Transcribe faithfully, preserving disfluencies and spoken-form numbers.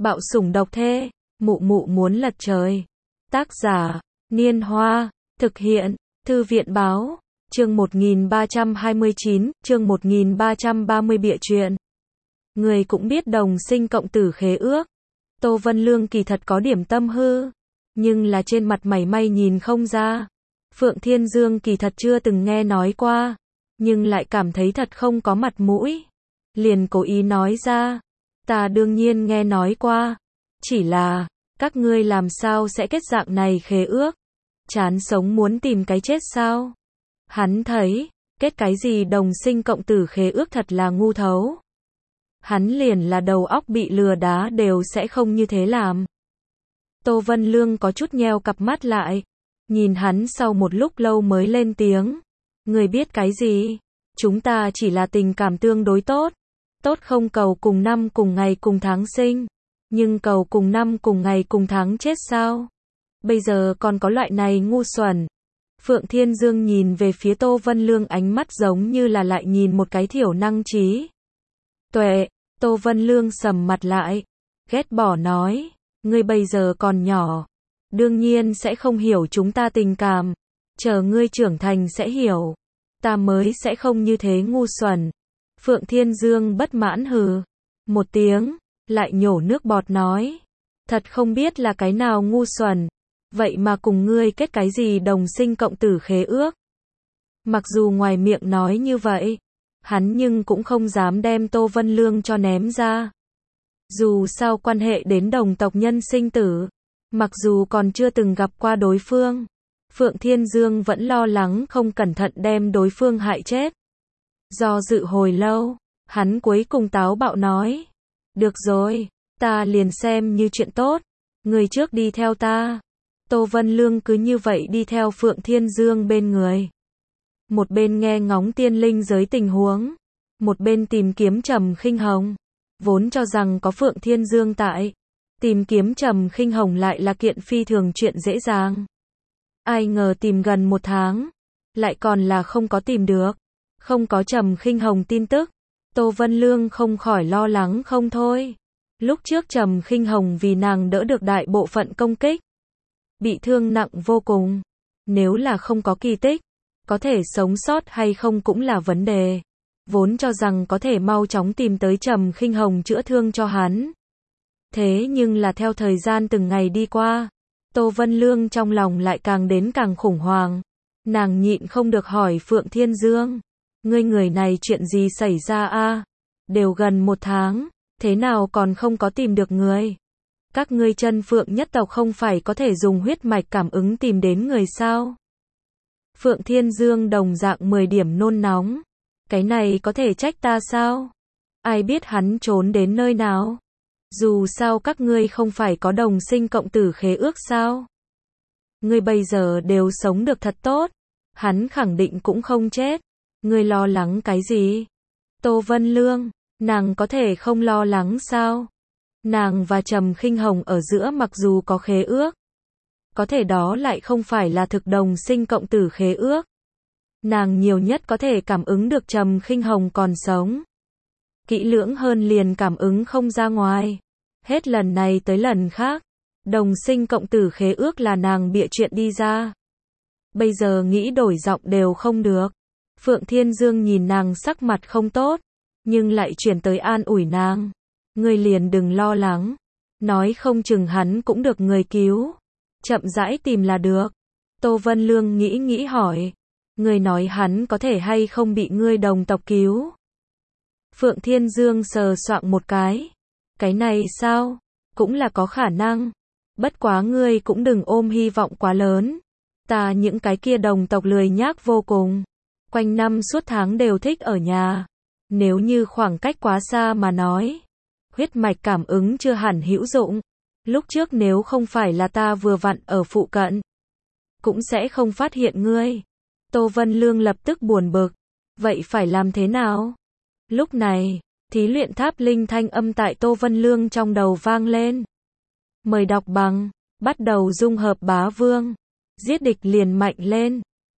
Bạo sủng độc thê, mụ mụ muốn lật trời. Tác giả, Niên Hoa, thực hiện, Thư viện Báo, chương một nghìn ba trăm hai mươi chín, chương một nghìn ba trăm ba mươi bịa chuyện. Người cũng biết đồng sinh cộng tử khế ước. Tô Vân Lương kỳ thật có điểm tâm hư, nhưng là trên mặt mảy may nhìn không ra. Phượng Thiên Dương kỳ thật chưa từng nghe nói qua, nhưng lại cảm thấy thật không có mặt mũi. Liền cố ý nói ra, ta đương nhiên nghe nói qua, chỉ là, các ngươi làm sao sẽ kết dạng này khế ước? Chán sống muốn tìm cái chết sao? Hắn thấy, kết cái gì đồng sinh cộng tử khế ước thật là ngu thấu. Hắn liền là đầu óc bị lừa đá đều sẽ không như thế làm. Tô Vân Lương có chút nheo cặp mắt lại, nhìn hắn sau một lúc lâu mới lên tiếng. Người biết cái gì? Chúng ta chỉ là tình cảm tương đối tốt. Tốt không cầu cùng năm cùng ngày cùng tháng sinh, nhưng cầu cùng năm cùng ngày cùng tháng chết sao? Bây giờ còn có loại này ngu xuẩn. Phượng Thiên Dương nhìn về phía Tô Vân Lương ánh mắt giống như là lại nhìn một cái thiểu năng trí tuệ. Tô Vân Lương sầm mặt lại, ghét bỏ nói, ngươi bây giờ còn nhỏ, đương nhiên sẽ không hiểu chúng ta tình cảm, chờ ngươi trưởng thành sẽ hiểu, ta mới sẽ không như thế ngu xuẩn. Phượng Thiên Dương bất mãn hừ một tiếng, lại nhổ nước bọt nói, thật không biết là cái nào ngu xuẩn, vậy mà cùng ngươi kết cái gì đồng sinh cộng tử khế ước. Mặc dù ngoài miệng nói như vậy, hắn nhưng cũng không dám đem Tô Vân Lương cho ném ra. Dù sao quan hệ đến đồng tộc nhân sinh tử, mặc dù còn chưa từng gặp qua đối phương, Phượng Thiên Dương vẫn lo lắng không cẩn thận đem đối phương hại chết. Do dự hồi lâu, hắn cuối cùng táo bạo nói, được rồi, ta liền xem như chuyện tốt, người trước đi theo ta. Tô Vân Lương cứ như vậy đi theo Phượng Thiên Dương bên người. Một bên nghe ngóng tiên linh giới tình huống, một bên tìm kiếm Trầm Khinh Hồng. Vốn cho rằng có Phượng Thiên Dương tại, tìm kiếm Trầm Khinh Hồng lại là kiện phi thường chuyện dễ dàng. Ai ngờ tìm gần một tháng, lại còn là không có tìm được, không có Trầm Khinh Hồng tin tức. Tô Vân Lương không khỏi lo lắng không thôi. Lúc trước Trầm Khinh Hồng vì nàng đỡ được đại bộ phận công kích, bị thương nặng vô cùng. Nếu là không có kỳ tích, có thể sống sót hay không cũng là vấn đề. Vốn cho rằng có thể mau chóng tìm tới Trầm Khinh Hồng chữa thương cho hắn. Thế nhưng là theo thời gian từng ngày đi qua, Tô Vân Lương trong lòng lại càng đến càng khủng hoảng. Nàng nhịn không được hỏi Phượng Thiên Dương, ngươi người này chuyện gì xảy ra a? Đều gần một tháng, thế nào còn không có tìm được người? Các ngươi chân Phượng nhất tộc không phải có thể dùng huyết mạch cảm ứng tìm đến người sao? Phượng Thiên Dương đồng dạng mười điểm nôn nóng. Cái này có thể trách ta sao? Ai biết hắn trốn đến nơi nào? Dù sao các ngươi không phải có đồng sinh cộng tử khế ước sao? Ngươi bây giờ đều sống được thật tốt, hắn khẳng định cũng không chết. Ngươi lo lắng cái gì? Tô Vân Lương, nàng có thể không lo lắng sao? Nàng và Trầm Khinh Hồng ở giữa mặc dù có khế ước, có thể đó lại không phải là thực đồng sinh cộng tử khế ước. Nàng nhiều nhất có thể cảm ứng được Trầm Khinh Hồng còn sống. Kỹ lưỡng hơn liền cảm ứng không ra ngoài. Hết lần này tới lần khác, đồng sinh cộng tử khế ước là nàng bịa chuyện đi ra. Bây giờ nghĩ đổi giọng đều không được. Phượng Thiên Dương nhìn nàng sắc mặt không tốt, nhưng lại chuyển tới an ủi nàng. Ngươi liền đừng lo lắng, nói không chừng hắn cũng được người cứu. Chậm rãi tìm là được. Tô Vân Lương nghĩ nghĩ hỏi, ngươi nói hắn có thể hay không bị ngươi đồng tộc cứu? Phượng Thiên Dương sờ soạng một cái. Cái này sao? Cũng là có khả năng. Bất quá ngươi cũng đừng ôm hy vọng quá lớn. Ta những cái kia đồng tộc lười nhác vô cùng. Quanh năm suốt tháng đều thích ở nhà. Nếu như khoảng cách quá xa mà nói, huyết mạch cảm ứng chưa hẳn hữu dụng. Lúc trước nếu không phải là ta vừa vặn ở phụ cận, cũng sẽ không phát hiện ngươi. Tô Vân Lương lập tức buồn bực. Vậy phải làm thế nào? Lúc này, thí luyện tháp linh thanh âm tại Tô Vân Lương trong đầu vang lên. Mời đọc bằng, bắt đầu dung hợp bá vương. Giết địch liền mạnh lên.